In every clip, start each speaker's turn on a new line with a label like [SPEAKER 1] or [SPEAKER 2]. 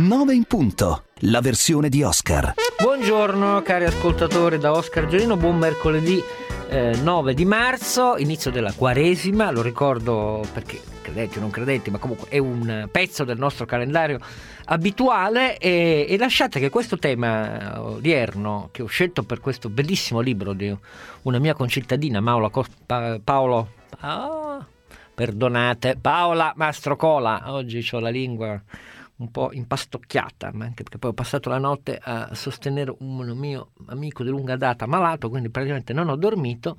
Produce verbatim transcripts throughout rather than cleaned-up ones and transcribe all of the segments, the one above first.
[SPEAKER 1] nove in punto, la versione di Oscar.
[SPEAKER 2] Buongiorno cari ascoltatori da Oscar Giolino, buon mercoledì eh, nove di marzo, inizio della Quaresima, lo ricordo perché credenti o non credenti, ma comunque è un pezzo del nostro calendario abituale e, e lasciate che questo tema odierno che ho scelto per questo bellissimo libro di una mia concittadina Paola pa, Paolo ah, perdonate Paola Mastrocola, oggi ho la lingua un po' impastocchiata, ma anche perché poi ho passato la notte a sostenere un mio amico di lunga data malato, quindi praticamente non ho dormito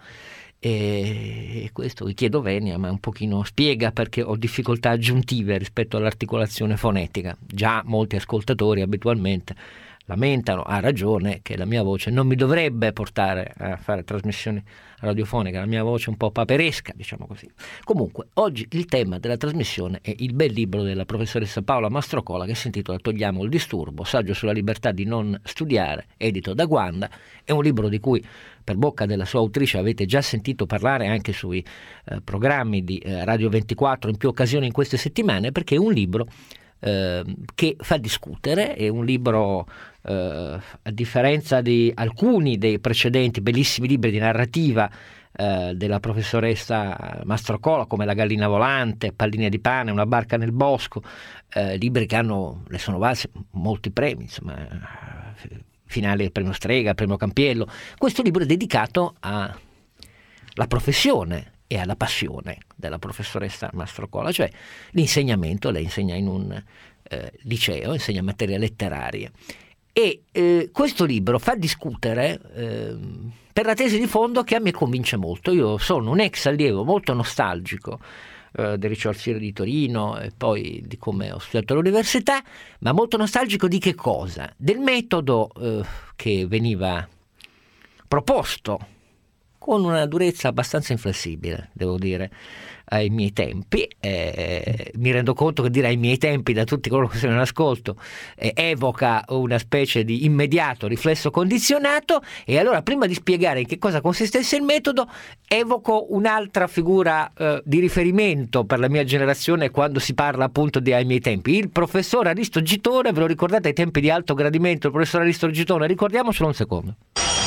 [SPEAKER 2] e questo vi chiedo venia, ma un pochino spiega perché ho difficoltà aggiuntive rispetto all'articolazione fonetica. Già molti ascoltatori abitualmente lamentano, a ragione, che la mia voce non mi dovrebbe portare a fare trasmissioni radiofoniche, la mia voce è un po' paperesca, diciamo così. Comunque, oggi il tema della trasmissione è il bel libro della professoressa Paola Mastrocola che si intitola Togliamo il disturbo, saggio sulla libertà di non studiare, edito da Guanda. È un libro di cui per bocca della sua autrice avete già sentito parlare anche sui eh, programmi di eh, Radio ventiquattro in più occasioni in queste settimane, perché è un libro eh, che fa discutere, è un libro Uh, a differenza di alcuni dei precedenti bellissimi libri di narrativa uh, della professoressa Mastrocola, come La gallina volante, Palline di pane, Una barca nel bosco, uh, libri che hanno, le sono valsi molti premi, insomma, uh, finali del premio Strega, premio Campiello. Questo libro è dedicato alla professione e alla passione della professoressa Mastrocola, cioè l'insegnamento. Lei insegna in un uh, liceo, insegna materie letterarie. E eh, questo libro fa discutere eh, per la tesi di fondo che a me convince molto. Io sono un ex allievo molto nostalgico eh, del Risorsiere di Torino e poi di come ho studiato all'università, ma molto nostalgico di che cosa? Del metodo eh, che veniva proposto con una durezza abbastanza inflessibile, devo dire, ai miei tempi. Eh, mi rendo conto che dire ai miei tempi, da tutti coloro che sono in ascolto, eh, evoca una specie di immediato riflesso condizionato, e allora prima di spiegare in che cosa consistesse il metodo evoco un'altra figura eh, di riferimento per la mia generazione quando si parla appunto di ai miei tempi, il professor Aristo Gitone. Ve lo ricordate ai tempi di alto gradimento il professor Aristo Gitone? Ricordiamocelo un secondo.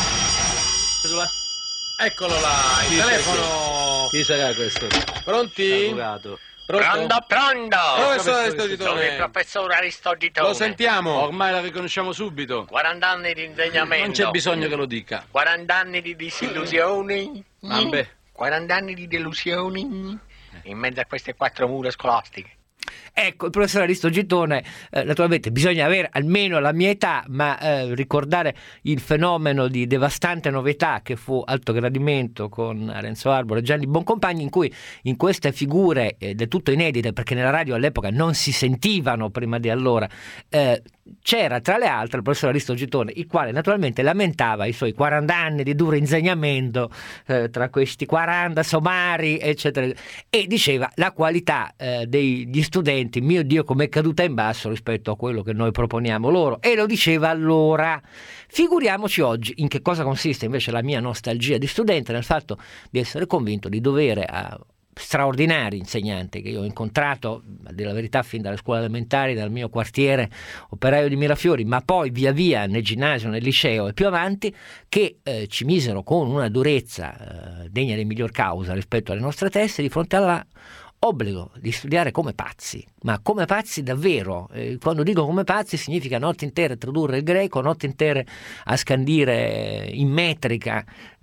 [SPEAKER 3] Eccolo là, il
[SPEAKER 4] chi
[SPEAKER 3] telefono.
[SPEAKER 4] Chi sarà questo?
[SPEAKER 3] Pronti?
[SPEAKER 4] Avvocato.
[SPEAKER 3] Pronto?
[SPEAKER 5] Pronto, pronto!
[SPEAKER 3] Professore Aristo
[SPEAKER 5] Sono il
[SPEAKER 3] Gitone.
[SPEAKER 5] professor Aristo Gitone.
[SPEAKER 3] Lo sentiamo.
[SPEAKER 4] Ormai la riconosciamo subito.
[SPEAKER 5] quaranta anni di insegnamento.
[SPEAKER 4] Non c'è bisogno che lo dica.
[SPEAKER 5] quaranta anni di disillusioni.
[SPEAKER 4] Vabbè.
[SPEAKER 5] quaranta anni di delusioni. In mezzo a queste quattro mura scolastiche.
[SPEAKER 2] Ecco, il professor Aristo Gitone, eh, naturalmente bisogna avere almeno la mia età, ma eh, ricordare il fenomeno di devastante novità che fu Alto Gradimento con Renzo Arbore e Gianni Boncompagni, in cui in queste figure eh, del tutto inedite, perché nella radio all'epoca non si sentivano prima di allora, eh, c'era tra le altre il professor Aristo Gitone, il quale naturalmente lamentava i suoi quaranta anni di duro insegnamento, eh, tra questi quaranta somari eccetera, e diceva la qualità eh, degli studenti, mio Dio com'è caduta in basso rispetto a quello che noi proponiamo loro, e lo diceva allora. Figuriamoci oggi in che cosa consiste invece la mia nostalgia di studente, nel fatto di essere convinto di dovere a straordinari insegnanti che io ho incontrato, a dire la verità, fin dalle scuole elementari, dal mio quartiere operaio di Mirafiori, ma poi via via nel ginnasio, nel liceo e più avanti, che eh, ci misero con una durezza eh, degna di miglior causa rispetto alle nostre teste di fronte alla obbligo di studiare come pazzi, ma come pazzi davvero. Eh, quando dico come pazzi significa notti intere a tradurre il greco, notti intere a scandire in metrica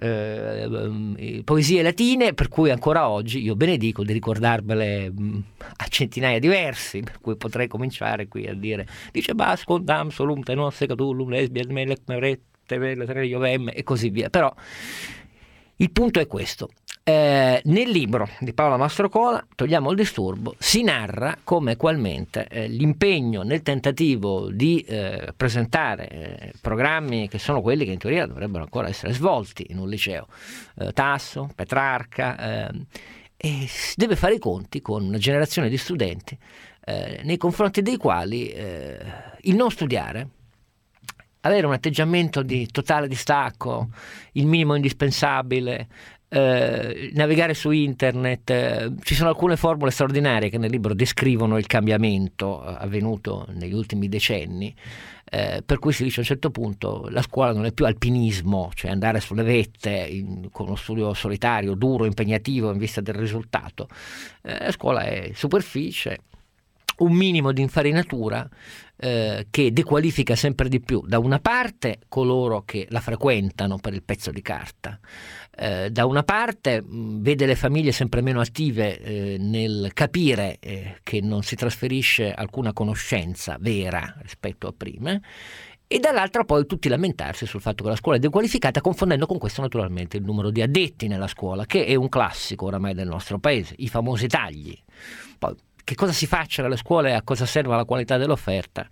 [SPEAKER 2] eh, poesie latine, per cui ancora oggi io benedico di ricordarvele mh, a centinaia di versi, per cui potrei cominciare qui a dire dice basco dam solum tenon secatullum lesbian melec merette vele iovem e così via. Però il punto è questo. Eh, nel libro di Paola Mastrocola, Togliamo il disturbo, si narra come qualmente eh, l'impegno nel tentativo di eh, presentare eh, programmi che sono quelli che in teoria dovrebbero ancora essere svolti in un liceo, eh, Tasso, Petrarca, eh, e si deve fare i conti con una generazione di studenti eh, nei confronti dei quali eh, il non studiare, avere un atteggiamento di totale distacco, il minimo indispensabile, eh, navigare su internet. Eh, ci sono alcune formule straordinarie che nel libro descrivono il cambiamento avvenuto negli ultimi decenni, eh, per cui si dice a un certo punto la scuola non è più alpinismo, cioè andare sulle vette in, con uno studio solitario, duro, impegnativo in vista del risultato. Eh, la scuola è superficie, un minimo di infarinatura eh, che dequalifica sempre di più da una parte coloro che la frequentano per il pezzo di carta, eh, da una parte mh, vede le famiglie sempre meno attive eh, nel capire eh, che non si trasferisce alcuna conoscenza vera rispetto a prima, e dall'altra poi tutti lamentarsi sul fatto che la scuola è dequalificata, confondendo con questo naturalmente il numero di addetti nella scuola, che è un classico oramai del nostro paese, i famosi tagli. Poi che cosa si faccia nelle scuole, a cosa serva la qualità dell'offerta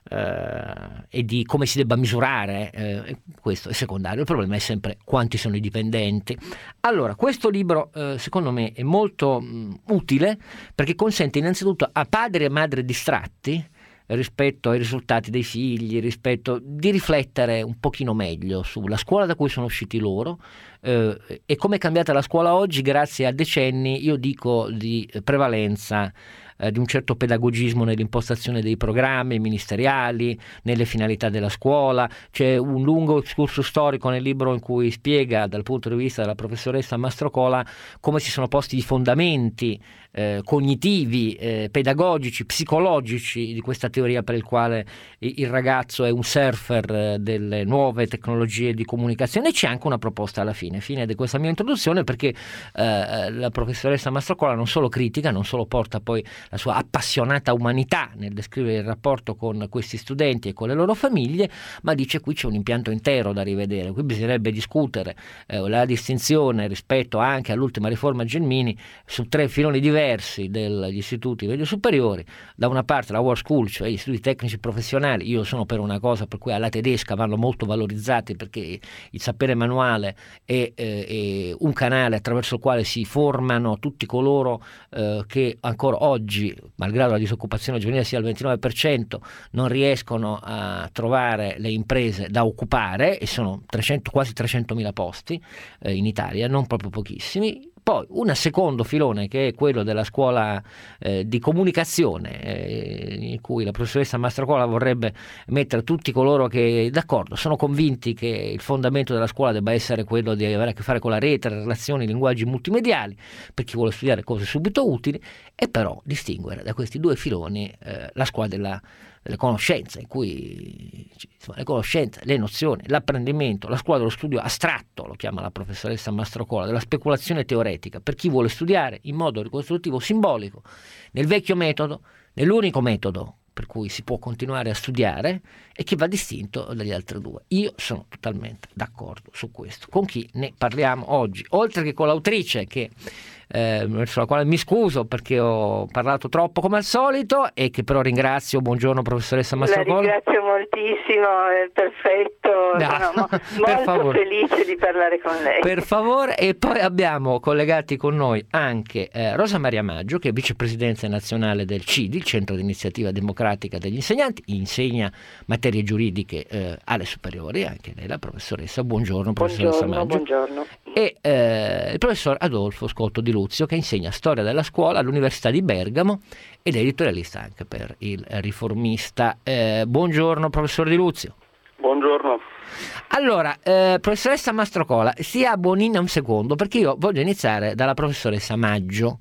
[SPEAKER 2] eh, e di come si debba misurare, eh, questo è secondario. Il problema è sempre quanti sono i dipendenti. Allora, questo libro eh, secondo me è molto mh, utile, perché consente innanzitutto a padri e madri distratti rispetto ai risultati dei figli, rispetto di riflettere un pochino meglio sulla scuola da cui sono usciti loro eh, e come è cambiata la scuola oggi grazie a decenni, io dico, di prevalenza eh, di un certo pedagogismo nell'impostazione dei programmi ministeriali, nelle finalità della scuola. C'è un lungo excursus storico nel libro in cui spiega dal punto di vista della professoressa Mastrocola come si sono posti i fondamenti Eh, cognitivi, eh, pedagogici, psicologici di questa teoria per il quale il ragazzo è un surfer eh, delle nuove tecnologie di comunicazione. E c'è anche una proposta alla fine, fine di questa mia introduzione, perché eh, la professoressa Mastrocola non solo critica, non solo porta poi la sua appassionata umanità nel descrivere il rapporto con questi studenti e con le loro famiglie, ma dice qui c'è un impianto intero da rivedere, qui bisognerebbe discutere eh, la distinzione rispetto anche all'ultima riforma Gelmini su tre filoni diversi degli istituti medio superiori. Da una parte la World School, cioè gli istituti tecnici professionali. Io sono per una cosa per cui alla tedesca vanno molto valorizzati, perché il sapere manuale è, eh, è un canale attraverso il quale si formano tutti coloro eh, che ancora oggi, malgrado la disoccupazione giovanile sia al ventinove per cento, non riescono a trovare le imprese da occupare, e sono trecento, quasi trecentomila posti eh, in Italia, non proprio pochissimi. Poi un secondo filone, che è quello della scuola eh, di comunicazione, eh, in cui la professoressa Mastrocola vorrebbe mettere tutti coloro che, d'accordo, sono convinti che il fondamento della scuola debba essere quello di avere a che fare con la rete, le relazioni, i linguaggi multimediali, per chi vuole studiare cose subito utili, e però distinguere da questi due filoni eh, la scuola della delle conoscenze, in cui insomma, le conoscenze, le nozioni, l'apprendimento, la scuola dello studio astratto, lo chiama la professoressa Mastrocola, della speculazione teoretica, per chi vuole studiare in modo ricostruttivo simbolico, nel vecchio metodo, nell'unico metodo per cui si può continuare a studiare, e che va distinto dagli altri due. Io sono totalmente d'accordo su questo. Con chi ne parliamo oggi? Oltre che con l'autrice, che Eh, verso la quale mi scuso perché ho parlato troppo come al solito, e che però ringrazio. Buongiorno professoressa Mastrocola.
[SPEAKER 6] La ringrazio moltissimo, è perfetto,
[SPEAKER 2] No,
[SPEAKER 6] sono
[SPEAKER 2] per
[SPEAKER 6] molto
[SPEAKER 2] favore.
[SPEAKER 6] felice di parlare con lei.
[SPEAKER 2] Per favore. E poi abbiamo collegati con noi anche eh, Rosa Maria Maggio, che è vicepresidente nazionale del C I D I, il Centro di Iniziativa Democratica degli Insegnanti, insegna materie giuridiche eh, alle superiori, anche lei la professoressa. Buongiorno professoressa
[SPEAKER 6] Buongiorno,
[SPEAKER 2] Maggio.
[SPEAKER 6] buongiorno.
[SPEAKER 2] E eh, il professor Adolfo Scotto Di Luzio, che insegna storia della scuola all'Università di Bergamo ed è editorialista anche per il Riformista. Eh, buongiorno professor Di Luzio.
[SPEAKER 7] Buongiorno.
[SPEAKER 2] Allora, eh, professoressa Mastrocola, sia buonina un secondo, perché io voglio iniziare dalla professoressa Maggio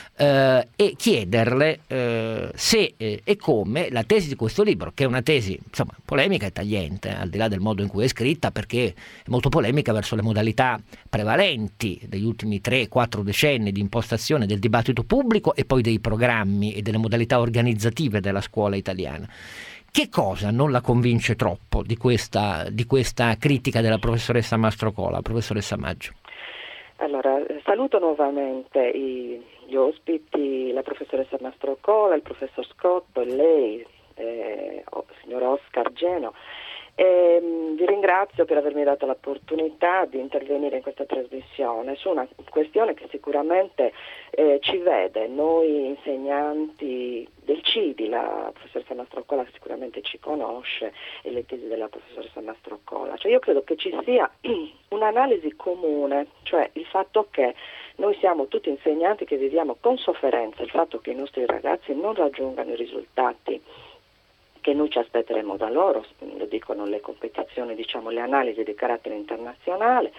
[SPEAKER 2] eh, e chiederle eh, se eh, e come la tesi di questo libro, che è una tesi insomma polemica e tagliente, al di là del modo in cui è scritta, perché è molto polemica verso le modalità prevalenti degli ultimi tre quattro decenni di impostazione del dibattito pubblico e poi dei programmi e delle modalità organizzative della scuola italiana. Che cosa non la convince troppo di questa, di questa critica della professoressa Mastrocola, professoressa Maggio?
[SPEAKER 6] Allora, saluto nuovamente i, gli ospiti, la professoressa Mastrocola, il professor Scotto, lei, eh, oh, signor Oscar Geno. E, vi ringrazio per avermi dato l'opportunità di intervenire in questa trasmissione su una questione che sicuramente eh, ci vede, noi insegnanti del C I D I, la professoressa Mastrocola sicuramente ci conosce, e le tesi della professoressa Mastrocola. Cioè io credo che ci sia un'analisi comune, cioè il fatto che noi siamo tutti insegnanti che viviamo con sofferenza il fatto che i nostri ragazzi non raggiungano i risultati che noi ci aspetteremo da loro, lo dicono le competizioni, diciamo le analisi di carattere internazionale,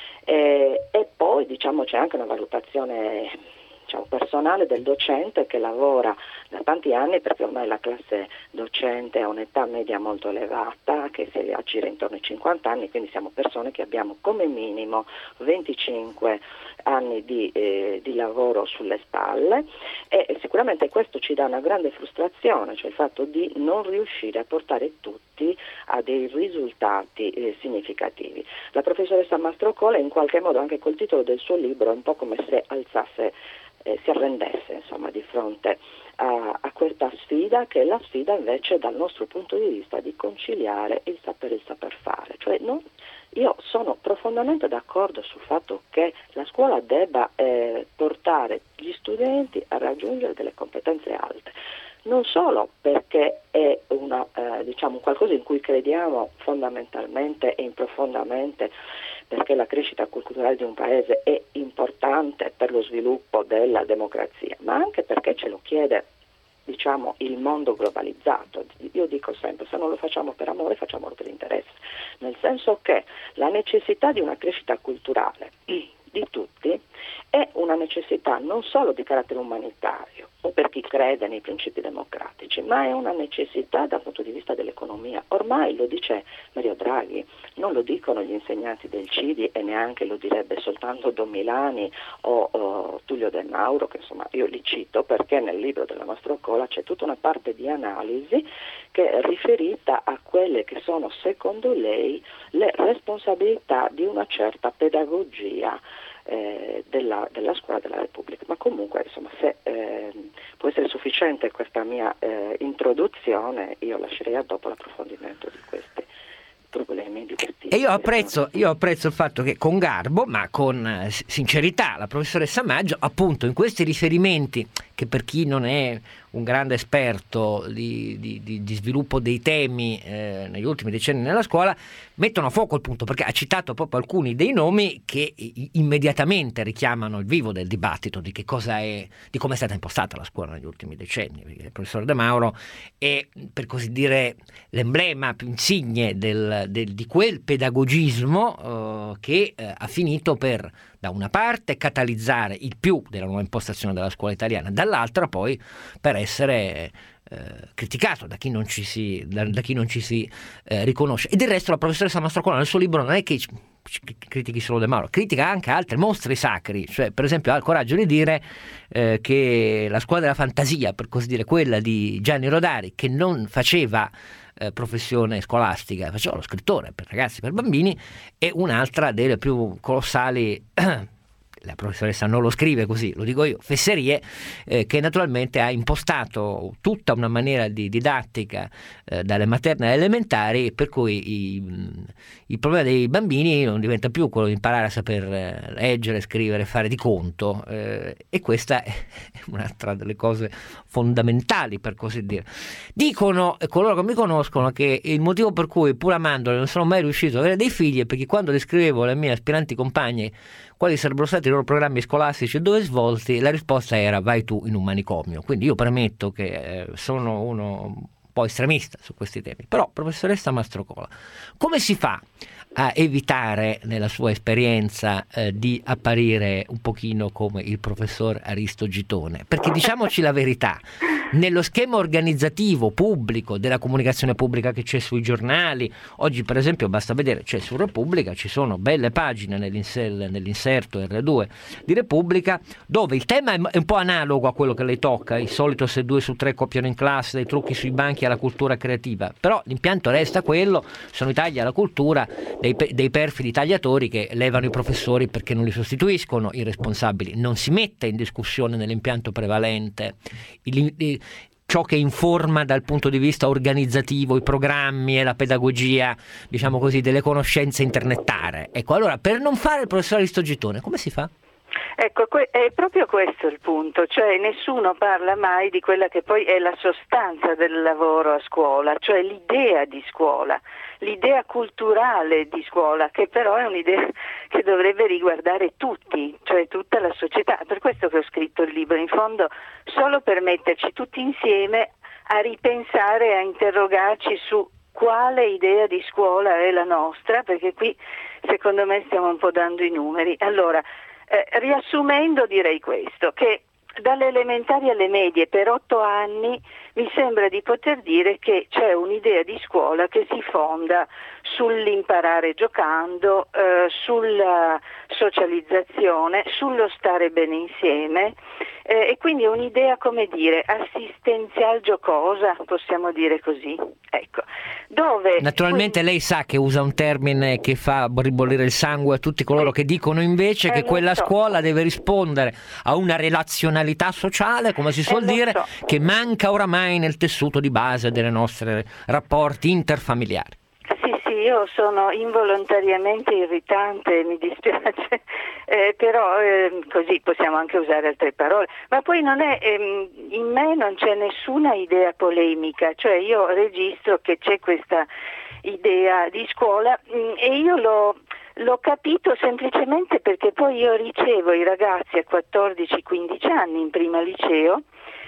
[SPEAKER 6] eh, e poi diciamo c'è anche una valutazione, diciamo, personale del docente che lavora da tanti anni, perché ormai la classe docente ha un'età media molto elevata che si aggira intorno ai cinquanta anni, quindi siamo persone che abbiamo come minimo venticinque anni di, eh, di lavoro sulle spalle, e sicuramente questo ci dà una grande frustrazione, cioè il fatto di non riuscire a portare tutti a dei risultati eh, significativi. La professoressa Mastrocola in qualche modo, anche col titolo del suo libro, è un po' come se alzasse Eh, si arrendesse insomma di fronte a, a questa sfida, che è la sfida invece dal nostro punto di vista di conciliare il sapere e il saper fare. Cioè non, io sono profondamente d'accordo sul fatto che la scuola debba eh, portare gli studenti a raggiungere delle competenze alte, non solo perché è una, eh, diciamo, qualcosa in cui crediamo fondamentalmente e profondamente, perché la crescita culturale di un paese è importante per lo sviluppo della democrazia, ma anche perché ce lo chiede, diciamo, il mondo globalizzato. Io dico sempre, se non lo facciamo per amore, facciamolo per interesse, nel senso che la necessità di una crescita culturale di tutti è una necessità non solo di carattere umanitario o per chi crede nei principi democratici, ma è una necessità dal punto di vista dell'economia. Ormai lo dice Mario Draghi, non lo dicono gli insegnanti del C I D I e neanche lo direbbe soltanto Don Milani o, o Tullio De Mauro, che insomma io li cito perché nel libro della Mastrocola c'è tutta una parte di analisi che è riferita a quelle che sono secondo lei le responsabilità di una certa pedagogia Eh, della, della scuola della Repubblica. Ma comunque insomma, se eh, può essere sufficiente questa mia eh, introduzione, io lascerei a dopo l'approfondimento di questi problemi, di questi
[SPEAKER 2] e io apprezzo, io apprezzo il fatto che con garbo ma con eh, sincerità la professoressa Maggio, appunto in questi riferimenti che per chi non è un grande esperto di, di, di, di sviluppo dei temi eh, negli ultimi decenni nella scuola, mettono a fuoco il punto, perché ha citato proprio alcuni dei nomi che i, immediatamente richiamano il vivo del dibattito di che cosa è, di come è stata impostata la scuola negli ultimi decenni. Il professor De Mauro è, per così dire, l'emblema più insigne del, del, di quel pedagogismo eh, che eh, ha finito per, da una parte, catalizzare il più della nuova impostazione della scuola italiana, dall'altra poi per essere eh, criticato da chi non ci si, da, da chi non ci si eh, riconosce. E del resto la professoressa Mastrocola nel suo libro non è che ci, ci critichi solo De Mauro, critica anche altri mostri sacri, cioè per esempio ha il coraggio di dire eh, che la scuola della fantasia, per così dire, quella di Gianni Rodari, che non faceva Eh, professione scolastica, faceva lo scrittore per ragazzi, per bambini, è un'altra delle più colossali la professoressa non lo scrive così, lo dico io, fesserie, eh, che naturalmente ha impostato tutta una maniera di didattica eh, dalle materne alle elementari, per cui i, il problema dei bambini non diventa più quello di imparare a saper eh, leggere, scrivere, fare di conto, eh, e questa è un'altra delle cose fondamentali, per così dire. Dicono coloro che mi conoscono che il motivo per cui, pur amandole, non sono mai riuscito ad avere dei figli è perché quando descrivevo alle mie aspiranti compagne quali sarebbero stati i loro programmi scolastici e dove svolti, la risposta era: vai tu in un manicomio. Quindi io premetto che eh, sono uno un po' estremista su questi temi. Però, professoressa Mastrocola, come si fa a evitare, nella sua esperienza, eh, di apparire un pochino come il professor Aristo Gitone? Perché diciamoci la verità, nello schema organizzativo pubblico della comunicazione pubblica che c'è sui giornali, oggi per esempio basta vedere, c'è su Repubblica, ci sono belle pagine nell'inserto erre due di Repubblica, dove il tema è un po' analogo a quello che lei tocca, il solito se due su tre copiano in classe, dai trucchi sui banchi alla cultura creativa, però l'impianto resta quello, sono i tagli alla cultura dei, dei perfidi tagliatori che levano i professori perché non li sostituiscono i responsabili. Non si mette in discussione nell'impianto prevalente il, il ciò che informa dal punto di vista organizzativo i programmi e la pedagogia, diciamo così, delle conoscenze internetare. Ecco, allora, per non fare il professore Aristogitone, come si fa?
[SPEAKER 7] Ecco, que- è proprio questo il punto, cioè nessuno parla mai di quella che poi è la sostanza del lavoro a scuola, cioè l'idea di scuola, l'idea culturale di scuola, che però è un'idea che dovrebbe riguardare tutti, cioè tutta la società. Per questo che ho scritto il libro, in fondo solo per metterci tutti insieme a ripensare, a interrogarci su quale idea di scuola è la nostra, perché qui secondo me stiamo un po' dando i numeri. Allora, Eh, riassumendo direi questo, che dalle elementari alle medie per otto anni mi sembra di poter dire che c'è un'idea di scuola che si fonda sull'imparare giocando, eh, sulla socializzazione, sullo stare bene insieme, eh, e quindi è un'idea, come dire, assistenzial giocosa, possiamo dire così. Ecco. Dove
[SPEAKER 2] Naturalmente
[SPEAKER 7] quindi...
[SPEAKER 2] lei sa che usa un termine che fa ribollire il sangue a tutti coloro che dicono invece
[SPEAKER 7] eh,
[SPEAKER 2] che quella
[SPEAKER 7] so.
[SPEAKER 2] scuola deve rispondere a una relazionalità sociale, come si suol
[SPEAKER 7] eh,
[SPEAKER 2] dire,
[SPEAKER 7] so.
[SPEAKER 2] che manca oramai nel tessuto di base dei nostri rapporti interfamiliari.
[SPEAKER 7] Sì, sì, io sono involontariamente irritante, mi dispiace, eh, però eh, così possiamo anche usare altre parole, ma poi non è, ehm, in me non c'è nessuna idea polemica, cioè io registro che c'è questa idea di scuola mh, e io l'ho, l'ho capito semplicemente perché poi io ricevo i ragazzi a quattordici quindici anni in prima liceo,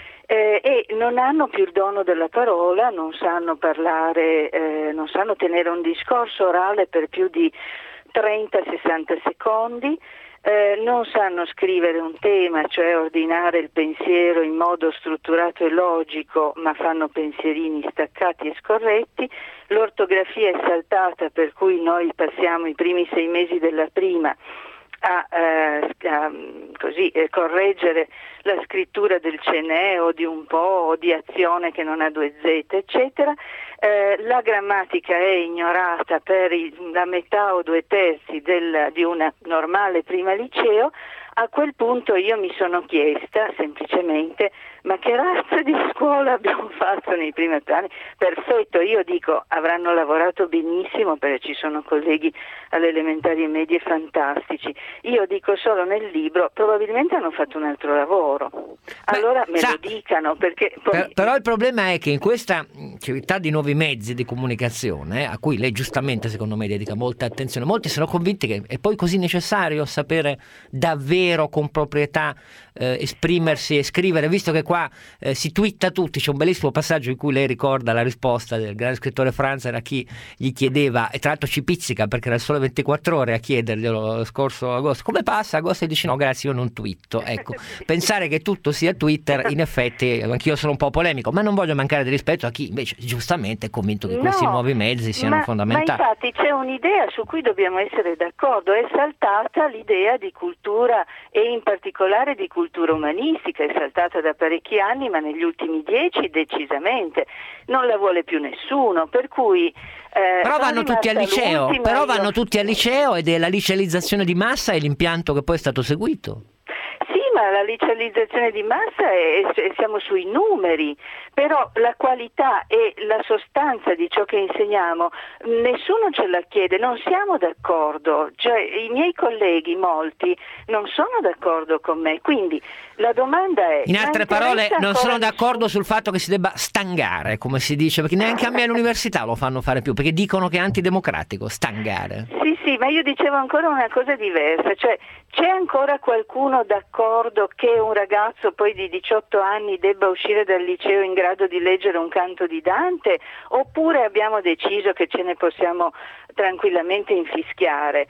[SPEAKER 7] Eh, e non hanno più il dono della parola, non sanno parlare, eh, non sanno tenere un discorso orale per più di trenta sessanta secondi, eh, non sanno scrivere un tema, cioè ordinare il pensiero in modo strutturato e logico, ma fanno pensierini staccati e scorretti, l'ortografia è saltata, per cui noi passiamo i primi sei mesi della prima a, eh, a così, eh, correggere la scrittura del cenè o di un po' o di azione che non ha due z, eccetera. Eh, la grammatica è ignorata per il, la metà o due terzi del, di una normale prima liceo. A quel punto io mi sono chiesta semplicemente: ma che razza di scuola abbiamo fatto nei primi anni? Perfetto, io dico avranno lavorato benissimo perché ci sono colleghi alle elementari e medie fantastici. Io dico solo nel libro probabilmente hanno fatto un altro lavoro. Allora
[SPEAKER 2] Beh,
[SPEAKER 7] me
[SPEAKER 2] sa,
[SPEAKER 7] lo dicano, perché poi...
[SPEAKER 2] per, però il problema è che in questa civiltà di nuovi mezzi di comunicazione, a cui lei giustamente secondo me dedica molta attenzione, molti sono convinti che è poi così necessario sapere davvero con proprietà eh, esprimersi e scrivere, visto che qua eh, si twitta tutti. C'è un bellissimo passaggio in cui lei ricorda la risposta del grande scrittore Franzen a chi gli chiedeva, e tra l'altro ci pizzica perché era il Sole ventiquattro Ore a chiederglielo lo scorso agosto: come passa? Agosto, e dice no grazie, io non twitto. Ecco, pensare che tutto sia Twitter, in effetti anch'io sono un po' polemico, ma non voglio mancare di rispetto a chi invece giustamente è convinto che questi
[SPEAKER 7] No,
[SPEAKER 2] nuovi mezzi siano
[SPEAKER 7] ma,
[SPEAKER 2] fondamentali.
[SPEAKER 7] Ma infatti c'è un'idea su cui dobbiamo essere d'accordo, è saltata l'idea di cultura, e in particolare di cultura umanistica, è saltata da parecchi anni, ma negli ultimi dieci decisamente non la vuole più nessuno, per cui eh,
[SPEAKER 2] però vanno tutti al liceo, però vanno
[SPEAKER 7] io...
[SPEAKER 2] tutti al liceo ed è la licealizzazione di massa è l'impianto che poi è stato seguito.
[SPEAKER 7] Sì, ma la licealizzazione di massa è, è, siamo sui numeri, però la qualità e la sostanza di ciò che insegniamo nessuno ce la chiede, non siamo d'accordo, cioè i miei colleghi, molti, non sono d'accordo con me, quindi la domanda è...
[SPEAKER 2] In altre parole, non sono d'accordo sul fatto che si debba stangare, come si dice, perché neanche a me all'università lo fanno fare più, perché dicono che è antidemocratico, stangare.
[SPEAKER 7] Sì, sì, ma io dicevo ancora una cosa diversa, cioè c'è ancora qualcuno d'accordo che un ragazzo poi di diciotto anni debba uscire dal liceo in grado di leggere un canto di Dante, oppure abbiamo deciso che ce ne possiamo tranquillamente infischiare?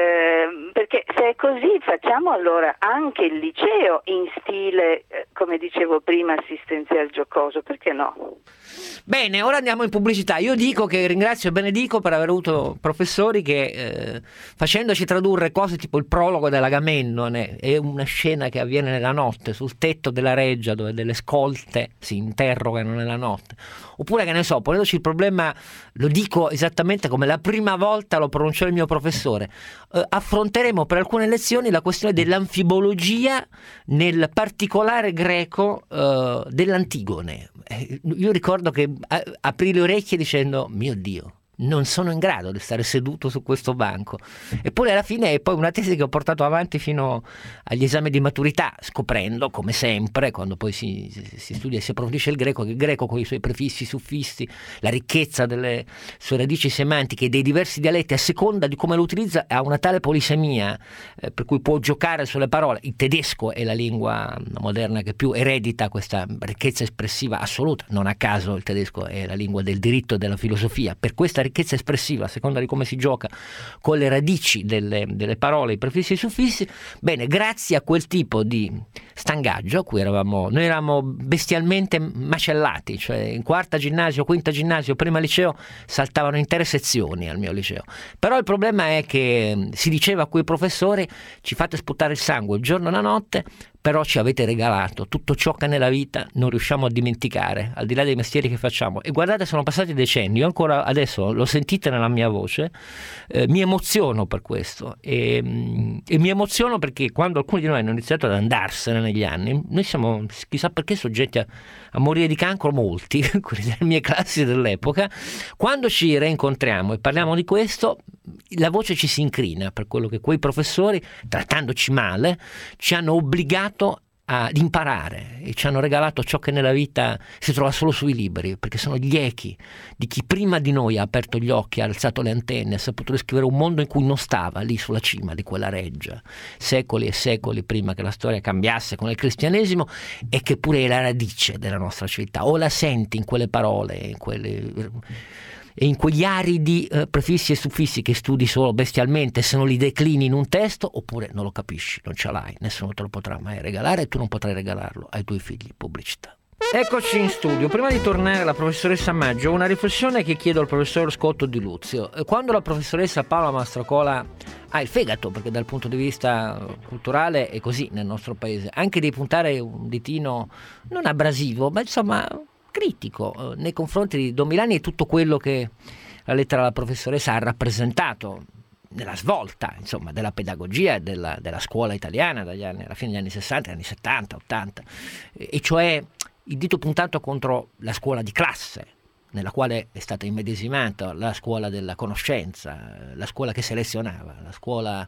[SPEAKER 7] Eh, perché se è così facciamo allora anche il liceo in stile, eh, come dicevo prima, assistenzial giocoso, perché no?
[SPEAKER 2] Bene, ora andiamo in pubblicità. Io dico che ringrazio e benedico per aver avuto professori che eh, facendoci tradurre cose tipo il prologo dell'Agamennone e una scena che avviene nella notte sul tetto della reggia dove delle scolte si interrogano nella notte, oppure che ne so, ponendoci il problema, lo dico esattamente come la prima volta lo pronunciò il mio professore, eh, affronteremo per alcune lezioni la questione dell'anfibologia nel particolare greco eh, dell'Antigone. io ricordo che aprì le orecchie dicendo: mio Dio, non sono in grado di stare seduto su questo banco. Eppure alla fine è poi una tesi che ho portato avanti fino agli esami di maturità, scoprendo, come sempre, quando poi si, si studia e si approfondisce il greco, che il greco con i suoi prefissi, suffisti, la ricchezza delle sue radici semantiche e dei diversi dialetti a seconda di come lo utilizza, ha una tale polisemia eh, per cui può giocare sulle parole. Il tedesco è la lingua moderna che più eredita questa ricchezza espressiva assoluta. Non a caso il tedesco è la lingua del diritto e della filosofia. Per questa ricchezza espressiva, a seconda di come si gioca con le radici delle, delle parole, i prefissi e i suffissi, bene, grazie a quel tipo di stangaggio a cui eravamo, noi eravamo bestialmente macellati, cioè in quarta ginnasio, quinta ginnasio, prima liceo, saltavano intere sezioni al mio liceo. Però il problema è che si diceva a quei professori: ci fate sputare il sangue il giorno e la notte, però ci avete regalato tutto ciò che nella vita non riusciamo a dimenticare, al di là dei mestieri che facciamo. E guardate, sono passati decenni, io ancora adesso lo sentite nella mia voce, eh, mi emoziono per questo e, e mi emoziono perché quando alcuni di noi hanno iniziato ad andarsene negli anni, noi siamo chissà perché soggetti a, a morire di cancro, molti, quelli delle mie classi dell'epoca. Quando ci reincontriamo e parliamo di questo, la voce ci si incrina per quello che quei professori, trattandoci male, ci hanno obbligato ad imparare e ci hanno regalato ciò che nella vita si trova solo sui libri, perché sono gli echi di chi prima di noi ha aperto gli occhi, ha alzato le antenne, ha saputo descrivere un mondo in cui non stava lì sulla cima di quella reggia, secoli e secoli prima che la storia cambiasse con il cristianesimo, e che pure è la radice della nostra civiltà. O la senti in quelle parole, in quelle... e in quegli aridi eh, prefissi e suffissi che studi solo bestialmente, se non li declini in un testo, oppure non lo capisci, non ce l'hai, nessuno te lo potrà mai regalare e tu non potrai regalarlo ai tuoi figli. Pubblicità. Eccoci in studio. Prima di tornare alla professoressa Maggio, una riflessione che chiedo al professor Scotto Di Luzio. Quando la professoressa Paola Mastrocola ha il fegato, perché dal punto di vista culturale è così nel nostro paese, anche di puntare un ditino non abrasivo, ma insomma critico nei confronti di Don Milani e tutto quello che la lettera alla professoressa ha rappresentato nella svolta, insomma, della pedagogia e della, della scuola italiana dagli anni, alla fine degli anni sessanta, anni settanta, ottanta, e, e cioè il dito puntato contro la scuola di classe, nella quale è stata immedesimata la scuola della conoscenza, la scuola che selezionava, la scuola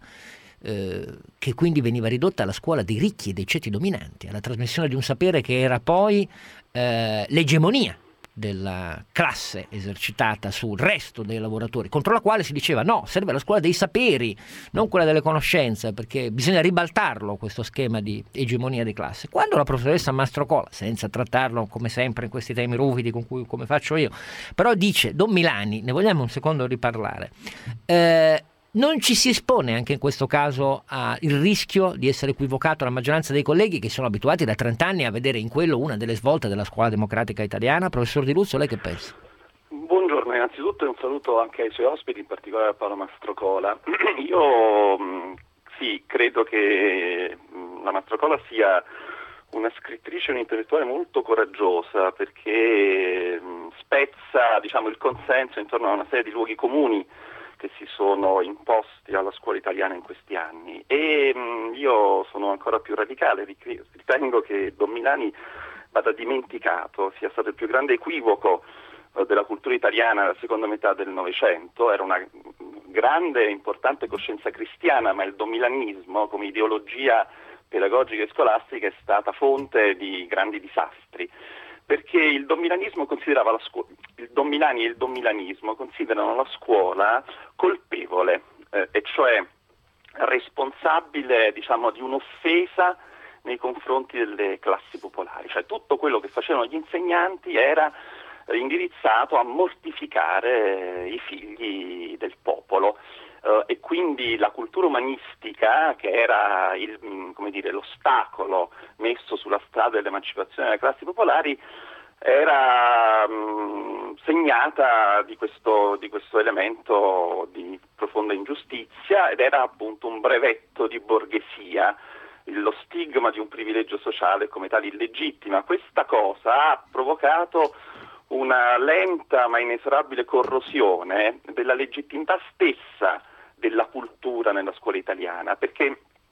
[SPEAKER 2] eh, che quindi veniva ridotta alla scuola dei ricchi e dei ceti dominanti, alla trasmissione di un sapere che era poi eh, l'egemonia della classe esercitata sul resto dei lavoratori, contro la quale si diceva no, serve la scuola dei saperi, non quella delle conoscenze, perché bisogna ribaltarlo questo schema di egemonia di classe. Quando la professoressa Mastrocola, senza trattarlo come sempre in questi temi ruvidi con cui, come faccio io, però dice Don Milani, ne vogliamo un secondo riparlare, eh, non ci si espone anche in questo caso al rischio di essere equivocato la maggioranza dei colleghi che sono abituati da trent'anni a vedere in quello una delle svolte della scuola democratica italiana? Professor Di Luzio, lei che pensa?
[SPEAKER 8] Buongiorno, innanzitutto un saluto anche ai suoi ospiti, in particolare a Paolo Mastrocola. Io sì, credo che la Mastrocola sia una scrittrice, un'intellettuale molto coraggiosa, perché spezza, diciamo, il consenso intorno a una serie di luoghi comuni che si sono imposti alla scuola italiana in questi anni, e mh, io sono ancora più radicale, ritengo che Don Milani vada dimenticato, sia stato il più grande equivoco eh, della cultura italiana nella seconda metà del Novecento. Era una grande e importante coscienza cristiana, ma il domilanismo come ideologia pedagogica e scolastica è stata fonte di grandi disastri, perché il dommilanismo considerava la scuola, il Don Milani e il dommilanismo considerano la scuola colpevole, eh, e cioè responsabile, diciamo, di un'offesa nei confronti delle classi popolari. Cioè tutto quello che facevano gli insegnanti era eh, indirizzato a mortificare eh, i figli del popolo. Uh, e quindi la cultura umanistica, che era il, come dire, l'ostacolo messo sulla strada dell'emancipazione delle classi popolari, era mh, segnata di questo, di questo elemento di profonda ingiustizia, ed era appunto un brevetto di borghesia, lo stigma di un privilegio sociale come tale illegittima. Questa cosa ha provocato una lenta ma inesorabile corrosione della legittimità stessa della cultura nella scuola italiana, perché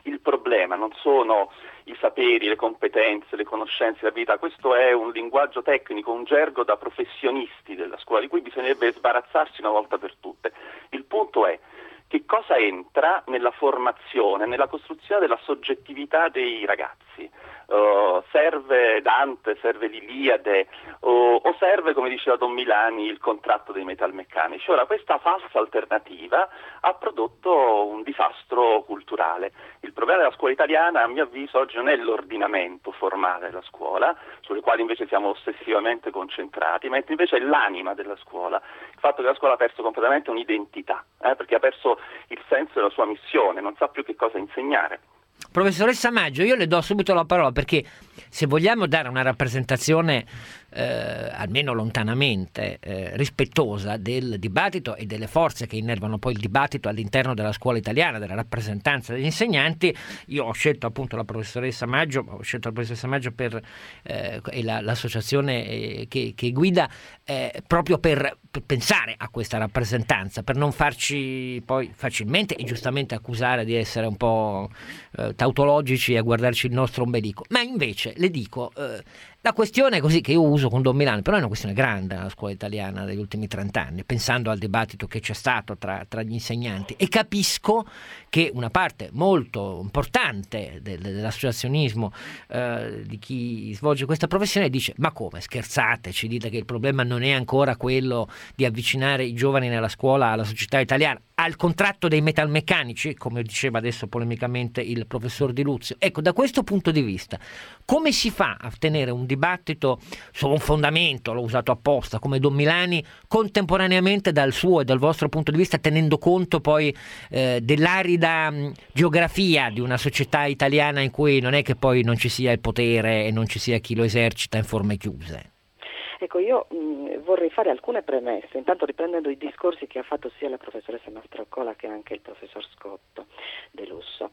[SPEAKER 8] il problema non sono i saperi, le competenze, le conoscenze, l'abilità. Questo è un linguaggio tecnico, un gergo da professionisti della scuola, di cui bisognerebbe sbarazzarsi una volta per tutte. Il punto è che cosa entra nella formazione, nella costruzione della soggettività dei ragazzi. Uh, serve Dante, serve l'Iliade o, o serve, come diceva Don Milani, il contratto dei metalmeccanici. Ora, questa falsa alternativa ha prodotto un disastro culturale. Il problema della scuola italiana, a mio avviso, oggi non è l'ordinamento formale della scuola, sulle quali invece siamo ossessivamente concentrati, mentre invece è l'anima della scuola, il fatto che la scuola ha perso completamente un'identità, eh, perché ha perso il senso della sua missione, non sa più che cosa insegnare.
[SPEAKER 2] Professoressa Maggio, io le do subito la parola, perché se vogliamo dare una rappresentazione eh, almeno lontanamente eh, rispettosa del dibattito e delle forze che innervano poi il dibattito all'interno della scuola italiana, della rappresentanza degli insegnanti, io ho scelto appunto la professoressa Maggio, ho scelto la professoressa Maggio per eh, e la, l'associazione eh, che, che guida eh, proprio per, per pensare a questa rappresentanza, per non farci poi facilmente e giustamente accusare di essere un po' eh, tautologici e a guardarci il nostro ombelico. Ma invece le dico, eh, la questione così che io uso con Don Milano, però è una questione grande nella scuola italiana degli ultimi trent'anni, pensando al dibattito che c'è stato tra, tra gli insegnanti, e capisco che una parte molto importante del, dell'associazionismo eh, di chi svolge questa professione dice: ma come, scherzate, ci dite che il problema non è ancora quello di avvicinare i giovani nella scuola alla società italiana, al contratto dei metalmeccanici, come diceva adesso polemicamente il professor Di Luzio. Ecco, da questo punto di vista, come si fa a tenere un dibattito su un fondamento, l'ho usato apposta, come Don Milani, contemporaneamente dal suo e dal vostro punto di vista, tenendo conto poi eh, dell'arida mh, geografia di una società italiana in cui non è che poi non ci sia il potere e non ci sia chi lo esercita in forme chiuse?
[SPEAKER 6] Ecco, io mh, vorrei fare alcune premesse, intanto riprendendo i discorsi che ha fatto sia la professoressa Mastrocola che anche il professor Scotto De Lusso.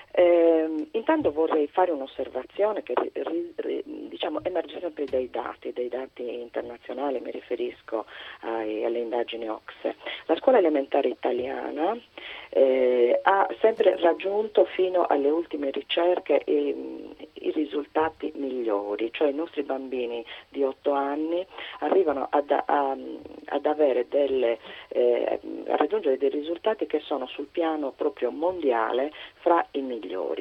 [SPEAKER 6] Eh, intanto vorrei fare un'osservazione che ri, ri, diciamo emerge sempre dai dati, dei dati internazionali, mi riferisco ai, alle indagini O C S E. La scuola elementare italiana eh, ha sempre raggiunto fino alle ultime ricerche eh, i risultati migliori, cioè i nostri bambini di otto anni arrivano ad, a, ad avere delle, eh, a raggiungere dei risultati che sono sul piano proprio mondiale fra i migliori.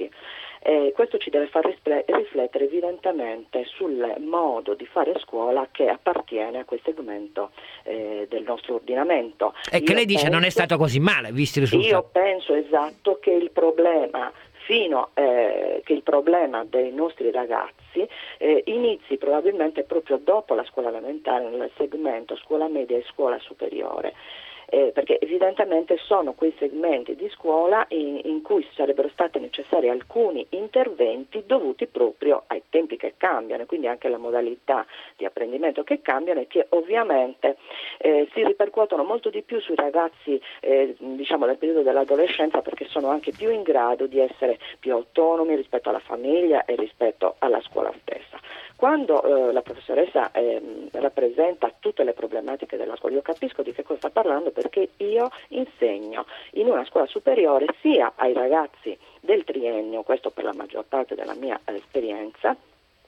[SPEAKER 6] Eh, questo ci deve far riflettere evidentemente sul modo di fare scuola che appartiene a quel segmento eh, del nostro ordinamento.
[SPEAKER 2] E che
[SPEAKER 6] io
[SPEAKER 2] lei dice
[SPEAKER 6] penso,
[SPEAKER 2] non è stato così male, visti i risultati?
[SPEAKER 6] Io penso esatto che il problema fino eh, che il problema dei nostri ragazzi eh, inizi probabilmente proprio dopo la scuola elementare, nel segmento scuola media e scuola superiore. Eh, perché evidentemente sono quei segmenti di scuola in, in cui sarebbero stati necessari alcuni interventi dovuti proprio ai tempi che cambiano, quindi anche alle modalità di apprendimento che cambiano e che ovviamente eh, si ripercuotono molto di più sui ragazzi eh, diciamo nel periodo dell'adolescenza, perché sono anche più in grado di essere più autonomi rispetto alla famiglia e rispetto alla scuola stessa. Quando eh, la professoressa eh, rappresenta tutte le problematiche della scuola, io capisco di che cosa sta parlando, perché io insegno in una scuola superiore sia ai ragazzi del triennio, questo per la maggior parte della mia eh, esperienza,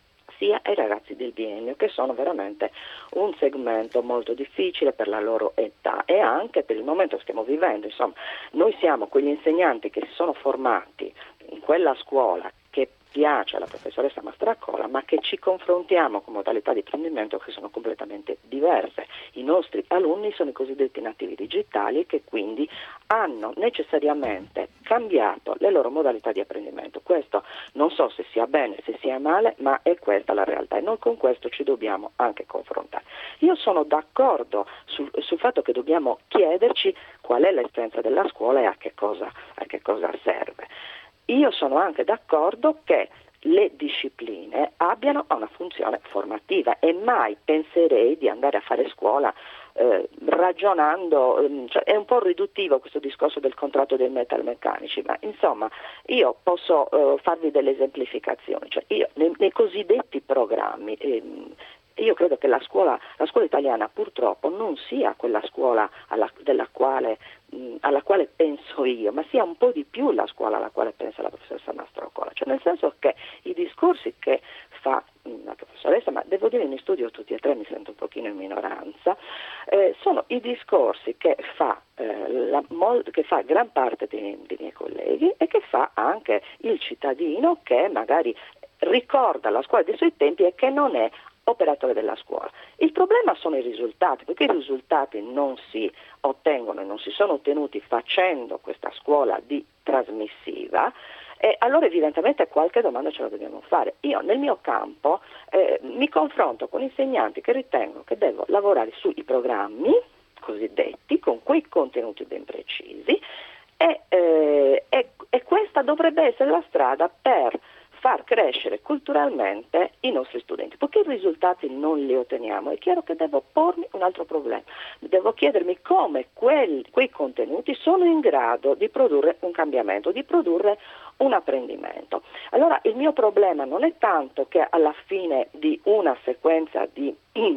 [SPEAKER 6] sia ai ragazzi del biennio, che sono veramente un segmento molto difficile per la loro età e anche per il momento che stiamo vivendo. Insomma, noi siamo quegli insegnanti che si sono formati in quella scuola che piace alla professoressa Mastrocola, ma che ci confrontiamo con modalità di apprendimento che sono completamente diverse. I nostri alunni sono i cosiddetti nativi digitali, che quindi hanno necessariamente cambiato le loro modalità di apprendimento. Questo non so se sia bene, se sia male, ma è questa la realtà e noi con questo ci dobbiamo anche confrontare. Io sono d'accordo sul, sul fatto che dobbiamo chiederci qual è l'esperienza della scuola e a che cosa, a che cosa serve. Io sono anche d'accordo che le discipline abbiano una funzione formativa e mai penserei di andare a fare scuola eh, ragionando, eh, cioè è un po' riduttivo questo discorso del contratto dei metalmeccanici, ma insomma io posso eh, farvi delle esemplificazioni, cioè io nei, nei cosiddetti programmi eh, io credo che la scuola, la scuola italiana purtroppo non sia quella scuola alla, della quale, mh, alla quale penso io, ma sia un po' di più la scuola alla quale pensa la professoressa Mastrocola, cioè nel senso che i discorsi che fa mh, la professoressa, ma devo dire in studio tutti e tre mi sento un pochino in minoranza, eh, sono i discorsi che fa, eh, la, mol, che fa gran parte dei, dei miei colleghi e che fa anche il cittadino che magari ricorda la scuola dei suoi tempi e che non è operatore della scuola. Il problema sono i risultati, perché i risultati non si ottengono e non si sono ottenuti facendo questa scuola di trasmissiva, e allora evidentemente qualche domanda ce la dobbiamo fare. Io nel mio campo eh, mi confronto con insegnanti che ritengono che devo lavorare sui programmi cosiddetti, con quei contenuti ben precisi, e, eh, e, e questa dovrebbe essere la strada per far crescere culturalmente i nostri studenti, perché i risultati non li otteniamo. È chiaro che devo pormi un altro problema, devo chiedermi come quel, quei contenuti sono in grado di produrre un cambiamento, di produrre un apprendimento. Allora il mio problema non è tanto che alla fine di una sequenza di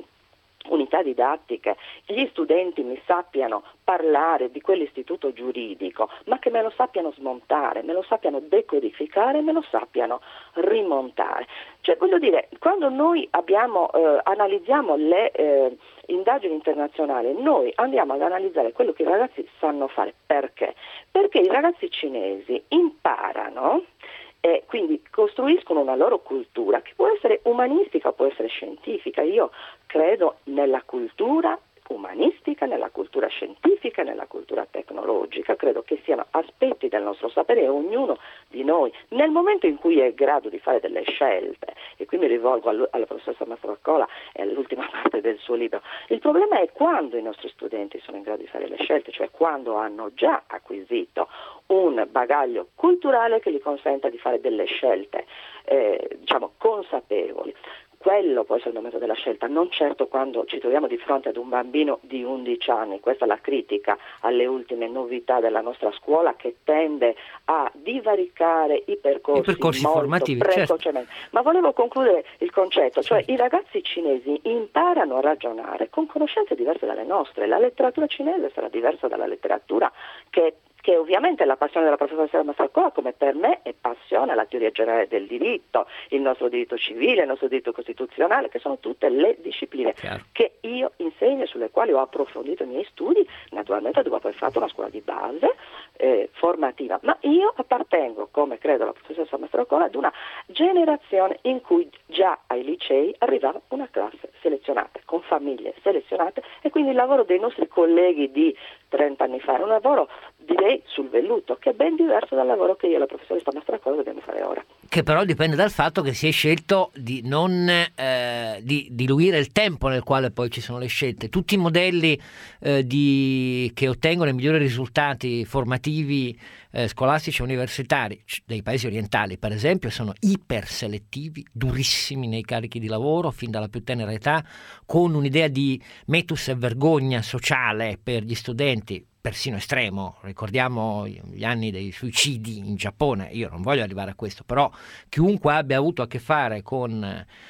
[SPEAKER 6] unità didattiche gli studenti mi sappiano parlare di quell'istituto giuridico, ma che me lo sappiano smontare, me lo sappiano decodificare, me lo sappiano rimontare. Cioè, voglio dire, quando noi abbiamo, eh, analizziamo le eh, indagini internazionali, noi andiamo ad analizzare quello che i ragazzi sanno fare. Perché? Perché i ragazzi cinesi imparano e quindi costruiscono una loro cultura che può essere umanistica, può essere scientifica. Io credo nella cultura umanistica, nella cultura scientifica, nella cultura tecnologica, credo che siano aspetti del nostro sapere e ognuno di noi, nel momento in cui è in grado di fare delle scelte, e qui mi rivolgo alla professoressa Mastrocola e all'ultima parte del suo libro, il problema è quando i nostri studenti sono in grado di fare le scelte, cioè quando hanno già acquisito un bagaglio culturale che gli consenta di fare delle scelte eh, diciamo consapevoli. Quello può essere il momento della scelta, non certo quando ci troviamo di fronte ad un bambino di undici anni. Questa è la critica alle ultime novità della nostra scuola, che tende a divaricare i percorsi,
[SPEAKER 2] I percorsi
[SPEAKER 6] molto
[SPEAKER 2] formativi,
[SPEAKER 6] precocemente.
[SPEAKER 2] Certo.
[SPEAKER 6] Ma volevo concludere il concetto, cioè i ragazzi cinesi imparano a ragionare con conoscenze diverse dalle nostre. La letteratura cinese sarà diversa dalla letteratura che che ovviamente è la passione della professoressa Mastrocola, come per me è passione la teoria generale del diritto, il nostro diritto civile, il nostro diritto costituzionale, che sono tutte le discipline Chiaro. Che io insegno e sulle quali ho approfondito i miei studi, naturalmente dopo aver fatto una scuola di base eh, formativa, ma io appartengo, come credo la professoressa Mastrocola, ad una generazione in cui già ai licei arrivava una classe selezionata, con famiglie selezionate, e quindi il lavoro dei nostri colleghi di trenta anni fa era un lavoro, direi, sul velluto, che è ben diverso dal lavoro che io e la professoressa Mastrocola dobbiamo fare ora.
[SPEAKER 2] Che però dipende dal fatto che si è scelto di non eh, di diluire il tempo nel quale poi ci sono le scelte. Tutti i modelli eh, di, che ottengono i migliori risultati formativi eh, scolastici e universitari dei paesi orientali, per esempio, sono iperselettivi, durissimi nei carichi di lavoro fin dalla più tenera età, con un'idea di metus e vergogna sociale per gli studenti persino estremo. Ricordiamo gli anni dei suicidi in Giappone. Io non voglio arrivare a questo, però chiunque abbia avuto a che fare con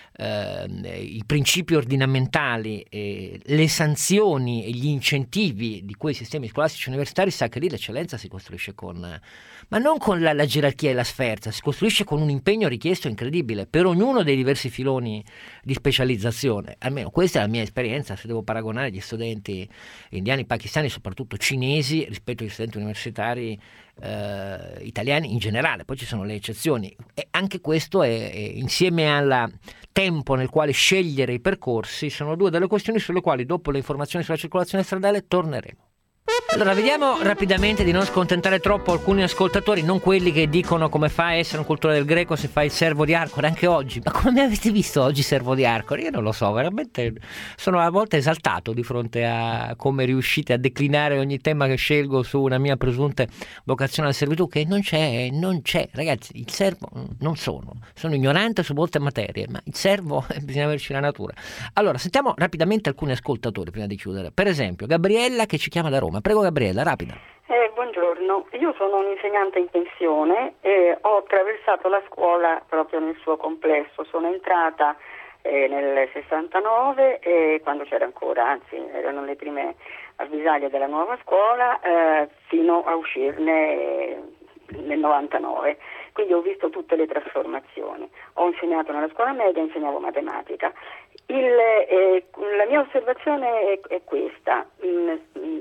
[SPEAKER 2] eh, i principi ordinamentali, eh, le sanzioni e gli incentivi di quei sistemi scolastici universitari sa che lì l'eccellenza si costruisce con, ma non con la, la gerarchia e la sferza, si costruisce con un impegno richiesto incredibile per ognuno dei diversi filoni di specializzazione. Almeno questa è la mia esperienza, se devo paragonare gli studenti indiani, pakistani, soprattutto cinesi, rispetto agli studenti universitari eh, italiani in generale. Poi ci sono le eccezioni, e anche questo è, è insieme al tempo nel quale scegliere i percorsi, sono due delle questioni sulle quali dopo le informazioni sulla circolazione stradale torneremo. Allora, vediamo rapidamente di non scontentare troppo alcuni ascoltatori, non quelli che dicono come fa a essere un cultore del greco se fa il servo di Arcore anche oggi. Ma come mi avete visto oggi servo di Arcore? Io non lo so, veramente sono a volte esaltato di fronte a come riuscite a declinare ogni tema che scelgo su una mia presunta vocazione al servitù, che non c'è, non c'è. Ragazzi, il servo non sono, sono ignorante su molte materie, ma il servo bisogna averci la natura. Allora, sentiamo rapidamente alcuni ascoltatori prima di chiudere. Per esempio, Gabriella che ci chiama da Roma. Prego Gabriella, rapida.
[SPEAKER 9] Eh, buongiorno, io sono un insegnante in pensione e ho attraversato la scuola proprio nel suo complesso. Sono entrata eh, nel sessantanove, eh, quando c'era ancora, anzi erano le prime avvisaglie della nuova scuola, eh, fino a uscirne eh, nel novantanove. Quindi ho visto tutte le trasformazioni. Ho insegnato nella scuola media, insegnavo matematica. Il, eh, la mia osservazione è, è questa. Mm,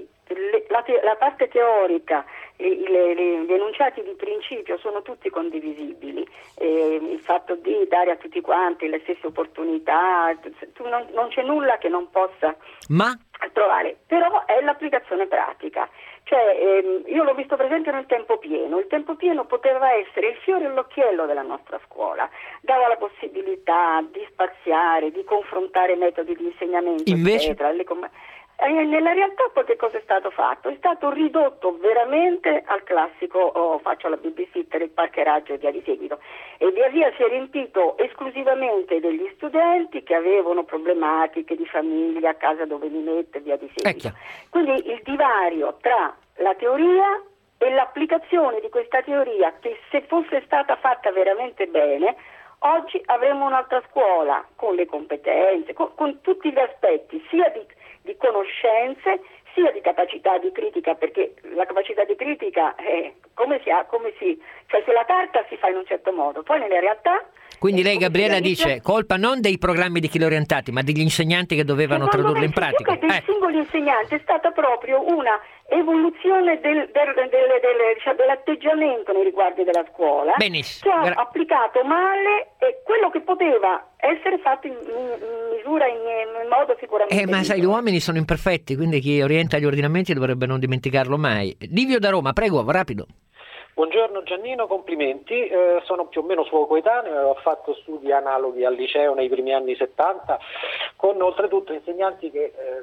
[SPEAKER 9] le, la, te, la parte teorica, le, le, gli enunciati di principio sono tutti condivisibili. Eh, il fatto di dare a tutti quanti le stesse opportunità, tu, non, non c'è nulla che non possa
[SPEAKER 2] Ma?
[SPEAKER 9] trovare, però è l'applicazione pratica. Cioè, ehm, io l'ho visto per esempio nel tempo pieno. Il tempo pieno poteva essere il fiore all'occhiello della nostra scuola, dava la possibilità di spaziare, di confrontare metodi di insegnamento,
[SPEAKER 2] invece
[SPEAKER 9] eccetera. Le com- eh, nella realtà poi che cosa è stato fatto? È stato ridotto veramente al classico oh, faccio la babysitter, il parcheraggio e via di seguito, e via via si è riempito esclusivamente degli studenti che avevano problematiche di famiglia, a casa dove li mette e via di seguito. Quindi il divario tra la teoria e l'applicazione di questa teoria, che se fosse stata fatta veramente bene, oggi avremmo un'altra scuola con le competenze, con, con tutti gli aspetti, sia di di conoscenze sia di capacità di critica, perché la capacità di critica è come si ha, come si, cioè se la carta si fa in un certo modo, poi nella realtà.
[SPEAKER 2] Quindi lei, Gabriella, dice colpa non dei programmi di chi li orientati, ma degli insegnanti che dovevano tradurli in pratica.
[SPEAKER 9] Più che dei
[SPEAKER 2] eh.
[SPEAKER 9] singoli insegnanti è stata proprio una evoluzione del, del, del, del, diciamo, dell'atteggiamento nei riguardi della scuola.
[SPEAKER 2] Benissimo.
[SPEAKER 9] Che ha
[SPEAKER 2] Gra-
[SPEAKER 9] applicato male e quello che poteva essere fatto in, in misura, in, in modo sicuramente
[SPEAKER 2] Eh, ma sai, gli uomini sono imperfetti, quindi chi orienta gli ordinamenti dovrebbe non dimenticarlo mai. Livio da Roma, prego, rapido.
[SPEAKER 10] Buongiorno Giannino, complimenti, eh, sono più o meno suo coetaneo, ho fatto studi analoghi al liceo nei primi anni settanta, con oltretutto insegnanti che, eh,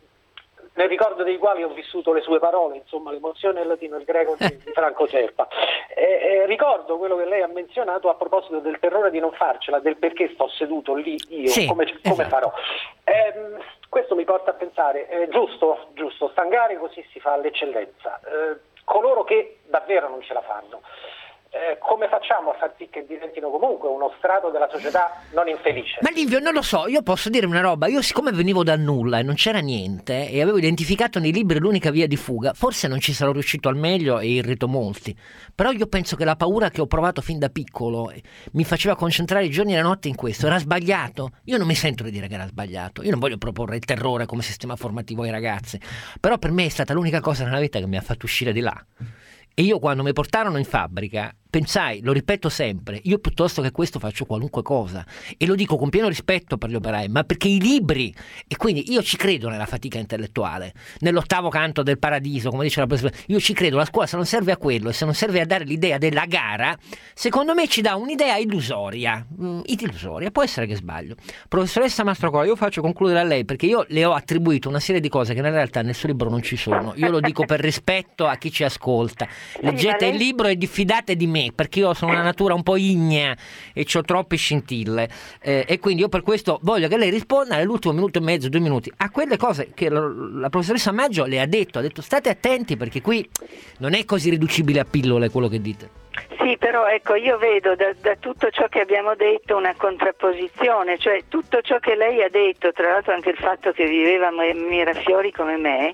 [SPEAKER 10] nel ricordo dei quali ho vissuto le sue parole, insomma l'emozione, il latino e il greco di, di Franco Cerpa. Eh, eh, ricordo quello che lei ha menzionato a proposito del terrore di non farcela, del perché sto seduto lì io,
[SPEAKER 2] sì,
[SPEAKER 10] come, come
[SPEAKER 2] esatto.
[SPEAKER 10] farò. Eh, questo mi porta a pensare, eh, giusto, giusto, stangare così si fa all'eccellenza. Eh, coloro che davvero non ce la fanno, eh, come facciamo a far sì che diventino comunque uno strato della società non infelice?
[SPEAKER 2] Ma Livio, non lo so, io posso dire una roba, io siccome venivo dal nulla e non c'era niente e avevo identificato nei libri l'unica via di fuga, forse non ci sarò riuscito al meglio e irrito molti, però io penso che la paura che ho provato fin da piccolo mi faceva concentrare i giorni e la notte in questo. Era sbagliato? Io non mi sento di dire che era sbagliato, io non voglio proporre il terrore come sistema formativo ai ragazzi, però per me è stata l'unica cosa nella vita che mi ha fatto uscire di là. E io quando mi portarono in fabbrica pensai, lo ripeto sempre, io piuttosto che questo faccio qualunque cosa, e lo dico con pieno rispetto per gli operai, ma perché i libri, e quindi io ci credo nella fatica intellettuale, nell'ottavo canto del paradiso, come dice la professoressa, io ci credo, la scuola se non serve a quello e se non serve a dare l'idea della gara, secondo me ci dà un'idea illusoria, mm, illusoria, può essere che sbaglio. Professoressa Mastrocola, io faccio concludere a lei perché io le ho attribuito una serie di cose che nella realtà nel suo libro non ci sono, io lo dico per rispetto a chi ci ascolta, leggete il libro e diffidate di me, perché io sono una natura un po' ignea e ho troppe scintille, eh, e quindi io per questo voglio che lei risponda nell'ultimo minuto e mezzo, due minuti, a quelle cose che la, la professoressa Maggio le ha detto, ha detto state attenti perché qui non è così riducibile a pillole quello che dite.
[SPEAKER 7] Sì, però ecco, io vedo da, da tutto ciò che abbiamo detto una contrapposizione, cioè tutto ciò che lei ha detto, tra l'altro anche il fatto che viveva Mirafiori come me,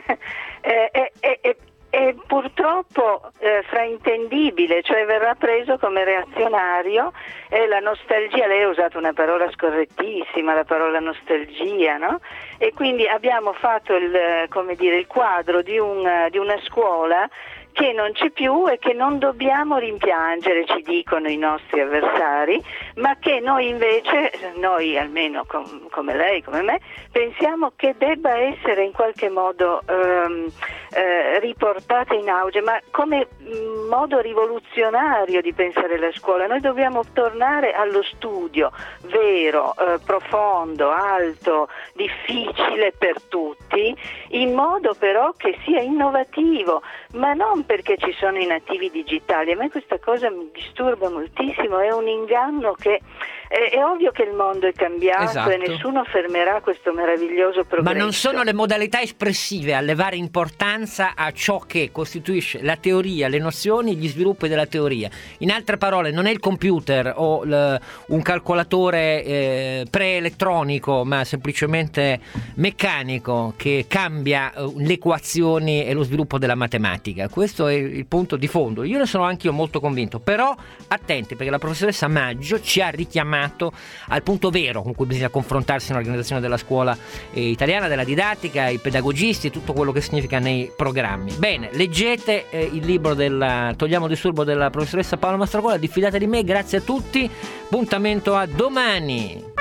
[SPEAKER 7] è, è, è, è è purtroppo eh, fraintendibile, cioè verrà preso come reazionario, e la nostalgia, lei ha usato una parola scorrettissima, la parola nostalgia, no? E quindi abbiamo fatto il, come dire, il quadro di, un, di una scuola che non c'è più e che non dobbiamo rimpiangere, ci dicono i nostri avversari, ma che noi invece, noi almeno com- come lei, come me, pensiamo che debba essere in qualche modo ehm, eh, riportata in auge, ma come mh, modo rivoluzionario di pensare la scuola. Noi dobbiamo tornare allo studio vero, eh, profondo, alto, difficile per tutti, in modo però che sia innovativo, ma non perché ci sono i nativi digitali. A me questa cosa mi disturba moltissimo, è un inganno che è, è ovvio che il mondo è cambiato,
[SPEAKER 2] esatto.
[SPEAKER 7] e nessuno fermerà questo meraviglioso progresso.
[SPEAKER 2] Ma non sono le modalità espressive a levare importanza a ciò che costituisce la teoria, le nozioni, gli sviluppi della teoria. In altre parole, non è il computer o l, un calcolatore eh, preelettronico, ma semplicemente meccanico, che cambia eh, le equazioni e lo sviluppo della matematica. Questo è il punto di fondo. Io ne sono anche io molto convinto, però attenti, perché la professoressa Maggio ci ha richiamato al punto vero con cui bisogna confrontarsi nell'organizzazione della scuola eh, italiana, della didattica, i pedagogisti, tutto quello che significa nei programmi. Bene, leggete eh, il libro del Togliamo disturbo della professoressa Paola Mastrocola, diffidate di me, grazie a tutti, appuntamento a domani.